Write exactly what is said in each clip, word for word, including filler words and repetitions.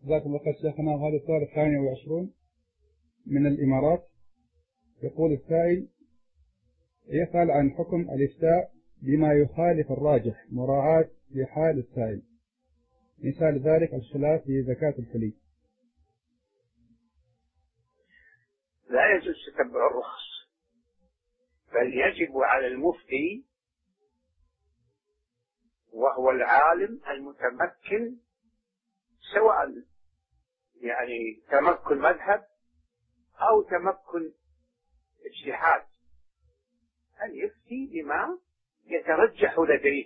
جزاكم الله خير شيخنا. وهذا السؤال الثاني والعشرون من الإمارات. يقول السائل: يسأل عن حكم الإفتاء بما يخالف الراجح مراعاة لحال السائل، مثال ذلك الخلاف في زكاة الحلي. لا يجوز تتبع الرخص، بل يجب على المفتي وهو العالم المتمكن، سواء يعني تمكن مذهب أو تمكن اجتهاد، أن يفتي بما يترجح لديه.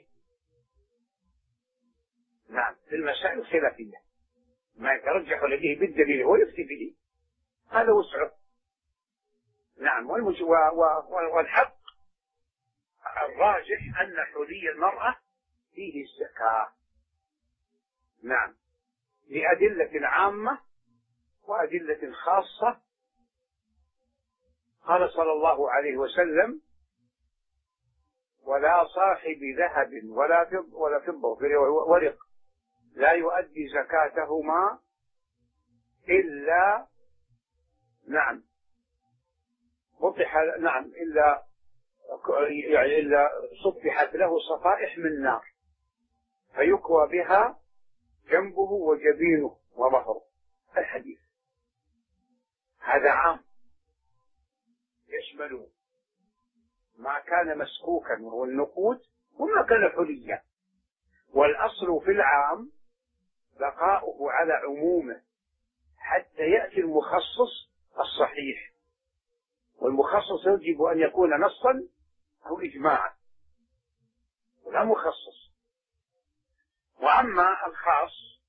نعم، في المسائل الخلافية ما يترجح لديه بالدليل هو يفتي به، هذا وسعه. نعم، والحق الراجح أن حلي المرأة فيه الزكاة. نعم، لأدلة عامة وأدلة خاصة. قال صلى الله عليه وسلم: ولا صاحب ذهب ولا فضة ولا فضة ورق لا يؤدي زكاتهما إلا نعم وضح نعم إلا يعني إلا صفحت له صفائح من نار فيكوى بها جنبه وجبينه وظهره. الحديث هذا عام، يشمل ما كان مسكوكا وهو النقود وما كان حليا، والأصل في العام بقاؤه على عمومه حتى يأتي المخصص الصحيح، والمخصص يجب أن يكون نصا أو إجماعا ولا مخصص. وأما الخاص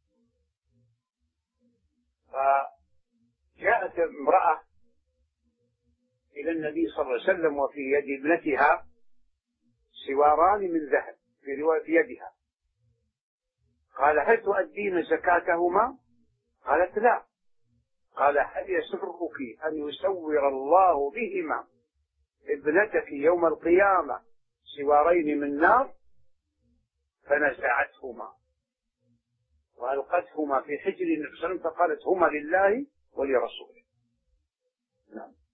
فجاءت امرأة إلى النبي صلى الله عليه وسلم وفي يد ابنتها سواران من ذهب في رواية في يدها. قال: هل تؤدين زكاتهما؟ قالت: لا. قال: هل يسرك أن يسور الله بهما ابنتك يوم القيامة سوارين من نار؟ فنزعتهما وألقتهما في حجر النبي صلى الله عليه وسلم فقالت: هما لله ولرسوله. نعم.